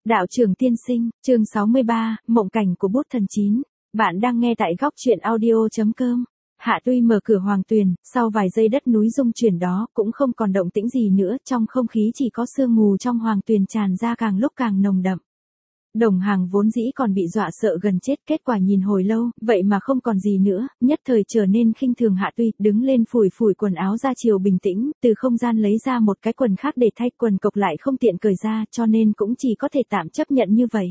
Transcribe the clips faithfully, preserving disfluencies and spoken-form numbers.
Đạo trưởng tiên sinh, chương sáu mươi ba, mộng cảnh của bút thần chín. Bạn đang nghe tại góc truyện audio.com. Hạ Tuy mở cửa hoàng tuyền, sau vài giây đất núi rung chuyển đó cũng không còn động tĩnh gì nữa, trong không khí chỉ có sương mù trong hoàng tuyền tràn ra càng lúc càng nồng đậm. Đồng Hàng vốn dĩ còn bị dọa sợ gần chết, kết quả nhìn hồi lâu, vậy mà không còn gì nữa, nhất thời trở nên khinh thường Hạ Tuy, đứng lên phủi phủi quần áo ra chiều bình tĩnh, từ không gian lấy ra một cái quần khác để thay, quần cộc lại không tiện cởi ra, cho nên cũng chỉ có thể tạm chấp nhận như vậy.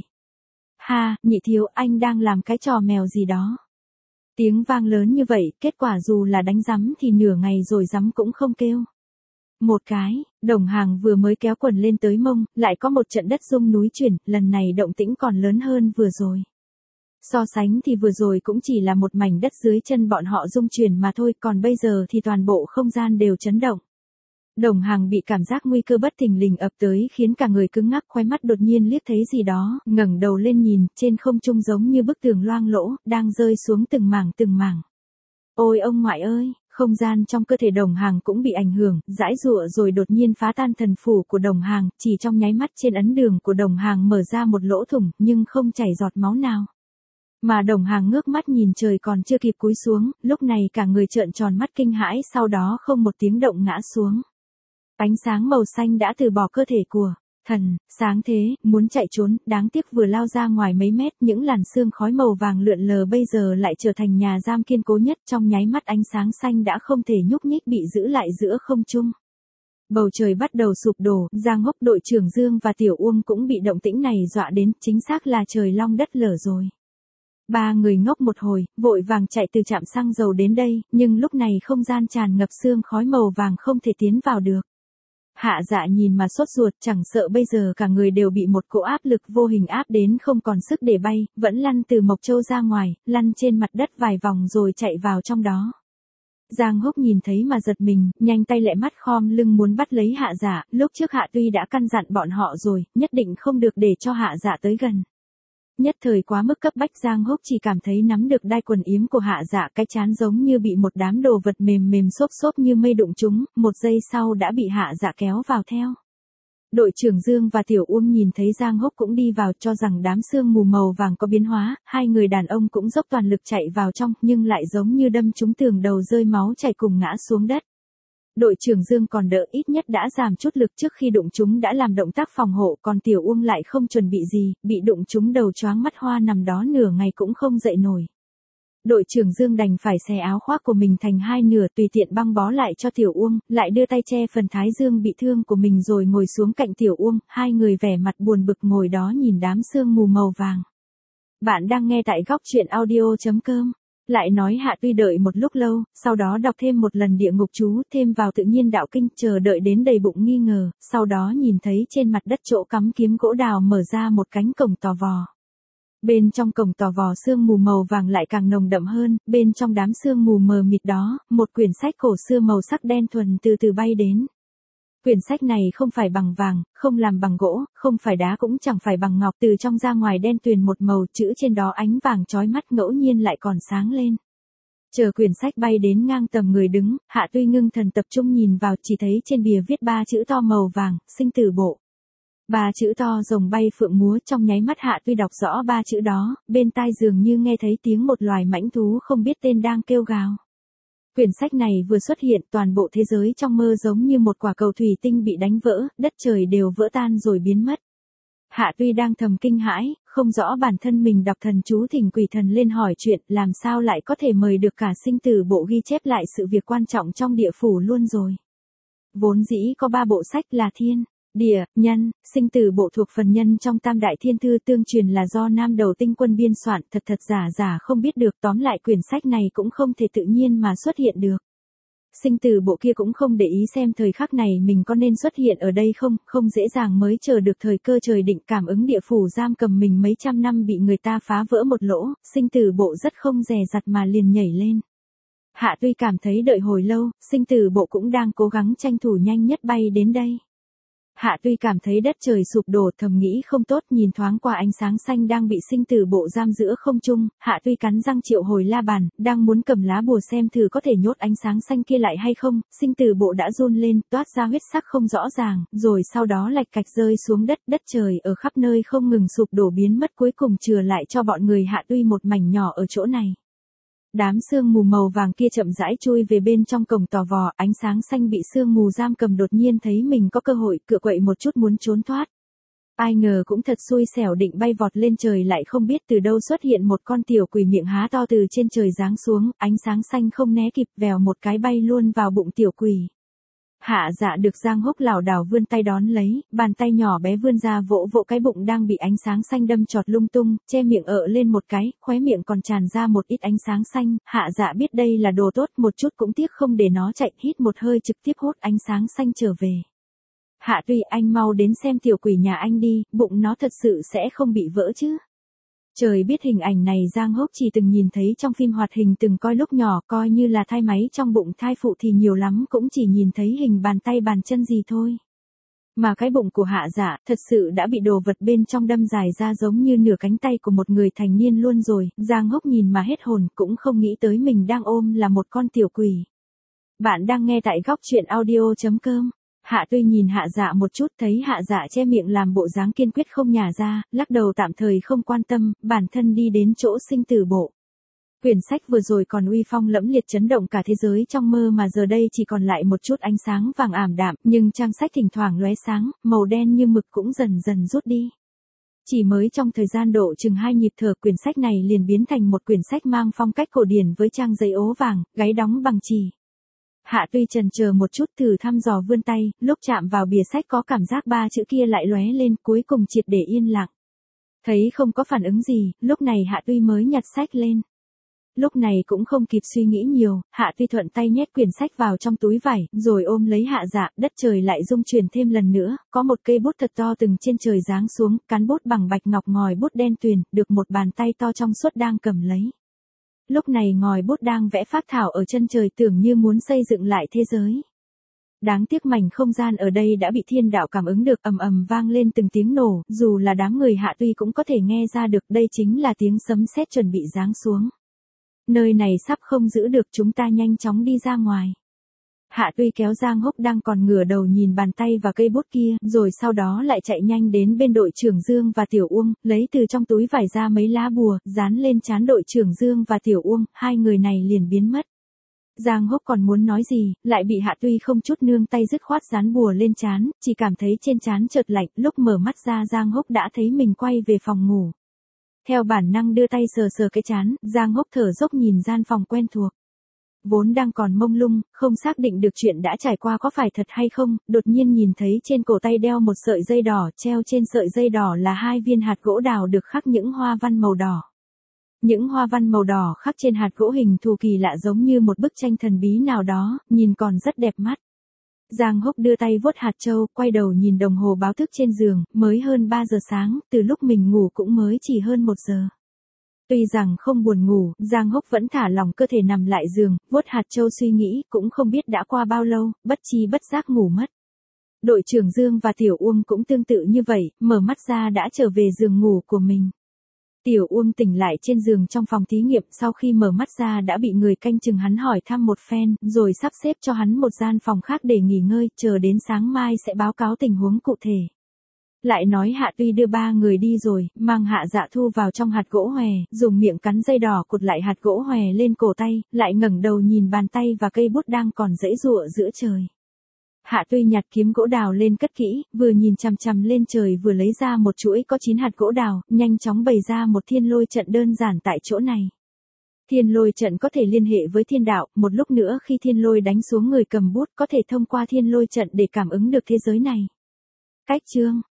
Ha, nhị thiếu, anh đang làm cái trò mèo gì đó. Tiếng vang lớn như vậy, kết quả dù là đánh rắm thì nửa ngày rồi rắm cũng không kêu. Một cái, Đồng Hàng vừa mới kéo quần lên tới mông, lại có một trận đất rung núi chuyển, lần này động tĩnh còn lớn hơn vừa rồi. So sánh thì vừa rồi cũng chỉ là một mảnh đất dưới chân bọn họ rung chuyển mà thôi, còn bây giờ thì toàn bộ không gian đều chấn động. Đồng Hàng bị cảm giác nguy cơ bất thình lình ập tới khiến cả người cứng ngắc, khóe mắt đột nhiên liếc thấy gì đó, ngẩng đầu lên nhìn, trên không trung giống như bức tường loang lỗ, đang rơi xuống từng mảng từng mảng. Ôi ông ngoại ơi! Không gian trong cơ thể Đồng Hàng cũng bị ảnh hưởng, giãy giụa rồi đột nhiên phá tan thần phủ của Đồng Hàng, chỉ trong nháy mắt trên ấn đường của Đồng Hàng mở ra một lỗ thủng, nhưng không chảy giọt máu nào. Mà Đồng Hàng ngước mắt nhìn trời còn chưa kịp cúi xuống, lúc này cả người trợn tròn mắt kinh hãi, sau đó không một tiếng động ngã xuống. Ánh sáng màu xanh đã từ bỏ cơ thể của thần, sáng thế, muốn chạy trốn, đáng tiếc vừa lao ra ngoài mấy mét, những làn sương khói màu vàng lượn lờ bây giờ lại trở thành nhà giam kiên cố nhất, trong nháy mắt ánh sáng xanh đã không thể nhúc nhích bị giữ lại giữa không trung. Bầu trời bắt đầu sụp đổ, Giang Hốc, đội trưởng Dương và Tiểu Uông cũng bị động tĩnh này dọa đến, chính xác là trời long đất lở rồi. Ba người ngốc một hồi, vội vàng chạy từ trạm xăng dầu đến đây, nhưng lúc này không gian tràn ngập sương khói màu vàng không thể tiến vào được. Hạ Dạ nhìn mà sốt ruột, chẳng sợ bây giờ cả người đều bị một cỗ áp lực vô hình áp đến không còn sức để bay, vẫn lăn từ Mộc Châu ra ngoài, lăn trên mặt đất vài vòng rồi chạy vào trong đó. Giang Hốc nhìn thấy mà giật mình, nhanh tay lẹ mắt khom lưng muốn bắt lấy Hạ Dạ, lúc trước Hạ Tuy đã căn dặn bọn họ rồi, nhất định không được để cho Hạ Dạ tới gần. Nhất thời quá mức cấp bách, Giang Hốc chỉ cảm thấy nắm được đai quần yếm của Hạ Dạ, cái trán giống như bị một đám đồ vật mềm mềm xốp xốp như mây đụng trúng, một giây sau đã bị Hạ Dạ kéo vào theo. Đội trưởng Dương và Tiểu Uông nhìn thấy Giang Hốc cũng đi vào, cho rằng đám sương mù màu vàng có biến hóa, hai người đàn ông cũng dốc toàn lực chạy vào trong, nhưng lại giống như đâm trúng tường, đầu rơi máu chảy cùng ngã xuống đất. Đội trưởng Dương còn đỡ, ít nhất đã giảm chút lực, trước khi đụng chúng đã làm động tác phòng hộ, còn Tiểu Uông lại không chuẩn bị gì, bị đụng trúng đầu choáng mắt hoa nằm đó nửa ngày cũng không dậy nổi. Đội trưởng Dương đành phải xé áo khoác của mình thành hai nửa, tùy tiện băng bó lại cho Tiểu Uông, lại đưa tay che phần thái dương bị thương của mình rồi ngồi xuống cạnh Tiểu Uông, hai người vẻ mặt buồn bực ngồi đó nhìn đám sương mù màu vàng. Bạn đang nghe tại góc truyện audio.com. Lại nói Hạ Tuy đợi một lúc lâu, sau đó đọc thêm một lần địa ngục chú, thêm vào tự nhiên đạo kinh, chờ đợi đến đầy bụng nghi ngờ, sau đó nhìn thấy trên mặt đất chỗ cắm kiếm gỗ đào mở ra một cánh cổng tò vò. Bên trong cổng tò vò sương mù màu vàng lại càng nồng đậm hơn, bên trong đám sương mù mờ mịt đó, một quyển sách cổ xưa màu sắc đen thuần từ từ bay đến. Quyển sách này không phải bằng vàng, không làm bằng gỗ, không phải đá cũng chẳng phải bằng ngọc, từ trong ra ngoài đen tuyền một màu, chữ trên đó ánh vàng chói mắt, ngẫu nhiên lại còn sáng lên. Chờ quyển sách bay đến ngang tầm người đứng, Hạ Tuy ngưng thần tập trung nhìn vào, chỉ thấy trên bìa viết ba chữ to màu vàng, sinh tử bộ. Ba chữ to rồng bay phượng múa, trong nháy mắt Hạ Tuy đọc rõ ba chữ đó, bên tai dường như nghe thấy tiếng một loài mãnh thú không biết tên đang kêu gào. Quyển sách này vừa xuất hiện, toàn bộ thế giới trong mơ giống như một quả cầu thủy tinh bị đánh vỡ, đất trời đều vỡ tan rồi biến mất. Hạ Tuy đang thầm kinh hãi, không rõ bản thân mình đọc thần chú thỉnh quỷ thần lên hỏi chuyện, làm sao lại có thể mời được cả sinh tử bộ ghi chép lại sự việc quan trọng trong địa phủ luôn rồi. Vốn dĩ có ba bộ sách là thiên, địa, nhân, sinh tử bộ thuộc phần nhân trong Tam Đại Thiên Thư, tương truyền là do Nam Đầu Tinh Quân biên soạn, thật thật giả giả không biết được, tóm lại quyển sách này cũng không thể tự nhiên mà xuất hiện được. Sinh tử bộ kia cũng không để ý xem thời khắc này mình có nên xuất hiện ở đây không, không dễ dàng mới chờ được thời cơ trời định, cảm ứng địa phủ giam cầm mình mấy trăm năm bị người ta phá vỡ một lỗ, sinh tử bộ rất không dè dặt mà liền nhảy lên. Hạ Tuy cảm thấy đợi hồi lâu, sinh tử bộ cũng đang cố gắng tranh thủ nhanh nhất bay đến đây. Hạ Tuy cảm thấy đất trời sụp đổ, thầm nghĩ không tốt, nhìn thoáng qua ánh sáng xanh đang bị sinh tử bộ giam giữa không trung, Hạ Tuy cắn răng triệu hồi la bàn, đang muốn cầm lá bùa xem thử có thể nhốt ánh sáng xanh kia lại hay không, sinh tử bộ đã run lên, toát ra huyết sắc không rõ ràng, rồi sau đó lạch cạch rơi xuống đất, đất trời ở khắp nơi không ngừng sụp đổ biến mất, cuối cùng chừa lại cho bọn người Hạ Tuy một mảnh nhỏ ở chỗ này. Đám sương mù màu vàng kia chậm rãi chui về bên trong cổng tò vò, ánh sáng xanh bị sương mù giam cầm đột nhiên thấy mình có cơ hội, cựa quậy một chút muốn trốn thoát. Ai ngờ cũng thật xui xẻo, định bay vọt lên trời lại không biết từ đâu xuất hiện một con tiểu quỷ miệng há to từ trên trời giáng xuống, ánh sáng xanh không né kịp, vèo một cái bay luôn vào bụng tiểu quỷ. Hạ Dạ được Giang Húc lảo đảo vươn tay đón lấy, bàn tay nhỏ bé vươn ra vỗ vỗ cái bụng đang bị ánh sáng xanh đâm chọt lung tung, che miệng ợ lên một cái, khóe miệng còn tràn ra một ít ánh sáng xanh, Hạ Dạ biết đây là đồ tốt, một chút cũng tiếc không để nó chạy, hít một hơi trực tiếp hút ánh sáng xanh trở về. Hạ Tuy, anh mau đến xem tiểu quỷ nhà anh đi, bụng nó thật sự sẽ không bị vỡ chứ? Trời biết hình ảnh này Giang Húc chỉ từng nhìn thấy trong phim hoạt hình, từng coi lúc nhỏ, coi như là thai máy trong bụng thai phụ thì nhiều lắm cũng chỉ nhìn thấy hình bàn tay bàn chân gì thôi. Mà cái bụng của Hạ Dạ thật sự đã bị đồ vật bên trong đâm dài ra giống như nửa cánh tay của một người thành niên luôn rồi, Giang Húc nhìn mà hết hồn, cũng không nghĩ tới mình đang ôm là một con tiểu quỷ. Bạn đang nghe tại góc truyện audio chấm com. Hạ Tuy nhìn Hạ Dạ một chút, thấy Hạ Dạ che miệng làm bộ dáng kiên quyết không nhả ra, lắc đầu tạm thời không quan tâm, bản thân đi đến chỗ sinh tử bộ. Quyển sách vừa rồi còn uy phong lẫm liệt chấn động cả thế giới trong mơ mà giờ đây chỉ còn lại một chút ánh sáng vàng ảm đạm, nhưng trang sách thỉnh thoảng lóe sáng, màu đen như mực cũng dần dần rút đi. Chỉ mới trong thời gian độ chừng hai nhịp thở, quyển sách này liền biến thành một quyển sách mang phong cách cổ điển với trang giấy ố vàng, gáy đóng bằng chì. Hạ Tuy chần chờ một chút, thử thăm dò vươn tay, lúc chạm vào bìa sách có cảm giác ba chữ kia lại lóe lên, cuối cùng triệt để yên lặng. Thấy không có phản ứng gì, lúc này Hạ Tuy mới nhặt sách lên. Lúc này cũng không kịp suy nghĩ nhiều, Hạ Tuy thuận tay nhét quyển sách vào trong túi vải, rồi ôm lấy Hạ Dạ, đất trời lại rung chuyển thêm lần nữa, có một cây bút thật to từng trên trời giáng xuống, cán bút bằng bạch ngọc ngòi bút đen tuyền, được một bàn tay to trong suốt đang cầm lấy. Lúc này ngòi bút đang vẽ phác thảo ở chân trời, tưởng như muốn xây dựng lại thế giới. Đáng tiếc mảnh không gian ở đây đã bị thiên đạo cảm ứng được, ầm ầm vang lên từng tiếng nổ, dù là đám người Hạ Tuy cũng có thể nghe ra được, đây chính là tiếng sấm sét chuẩn bị giáng xuống. Nơi này sắp không giữ được, chúng ta nhanh chóng đi ra ngoài. Hạ Tuy kéo Giang Húc đang còn ngửa đầu nhìn bàn tay và cây bút kia, rồi sau đó lại chạy nhanh đến bên đội trưởng Dương và Tiểu Uông, lấy từ trong túi vải ra mấy lá bùa, dán lên trán đội trưởng Dương và Tiểu Uông, hai người này liền biến mất. Giang Húc còn muốn nói gì, lại bị Hạ Tuy không chút nương tay dứt khoát dán bùa lên trán, chỉ cảm thấy trên trán chợt lạnh, lúc mở mắt ra Giang Húc đã thấy mình quay về phòng ngủ. Theo bản năng đưa tay sờ sờ cái trán, Giang Húc thở dốc nhìn gian phòng quen thuộc. Vốn đang còn mông lung, không xác định được chuyện đã trải qua có phải thật hay không, đột nhiên nhìn thấy trên cổ tay đeo một sợi dây đỏ, treo trên sợi dây đỏ là hai viên hạt gỗ đào được khắc những hoa văn màu đỏ. Những hoa văn màu đỏ khắc trên hạt gỗ hình thù kỳ lạ giống như một bức tranh thần bí nào đó, nhìn còn rất đẹp mắt. Giang Húc đưa tay vuốt hạt châu, quay đầu nhìn đồng hồ báo thức trên giường, mới hơn ba giờ sáng, từ lúc mình ngủ cũng mới chỉ hơn một giờ. Tuy rằng không buồn ngủ, Giang Húc vẫn thả lỏng cơ thể nằm lại giường, vuốt hạt châu suy nghĩ, cũng không biết đã qua bao lâu, bất chi bất giác ngủ mất. Đội trưởng Dương và Tiểu Uông cũng tương tự như vậy, mở mắt ra đã trở về giường ngủ của mình. Tiểu Uông tỉnh lại trên giường trong phòng thí nghiệm, sau khi mở mắt ra đã bị người canh chừng hắn hỏi thăm một phen, rồi sắp xếp cho hắn một gian phòng khác để nghỉ ngơi, chờ đến sáng mai sẽ báo cáo tình huống cụ thể. Lại nói Hạ Tuy đưa ba người đi rồi, mang Hạ Dạ thu vào trong hạt gỗ hòe, dùng miệng cắn dây đỏ cột lại hạt gỗ hòe lên cổ tay, lại ngẩng đầu nhìn bàn tay và cây bút đang còn giãy giụa giữa trời. Hạ Tuy nhặt kiếm gỗ đào lên cất kỹ, vừa nhìn chằm chằm lên trời vừa lấy ra một chuỗi có chín hạt gỗ đào, nhanh chóng bày ra một thiên lôi trận đơn giản tại chỗ này. Thiên lôi trận có thể liên hệ với thiên đạo, một lúc nữa khi thiên lôi đánh xuống người cầm bút có thể thông qua thiên lôi trận để cảm ứng được thế giới này. Cách chương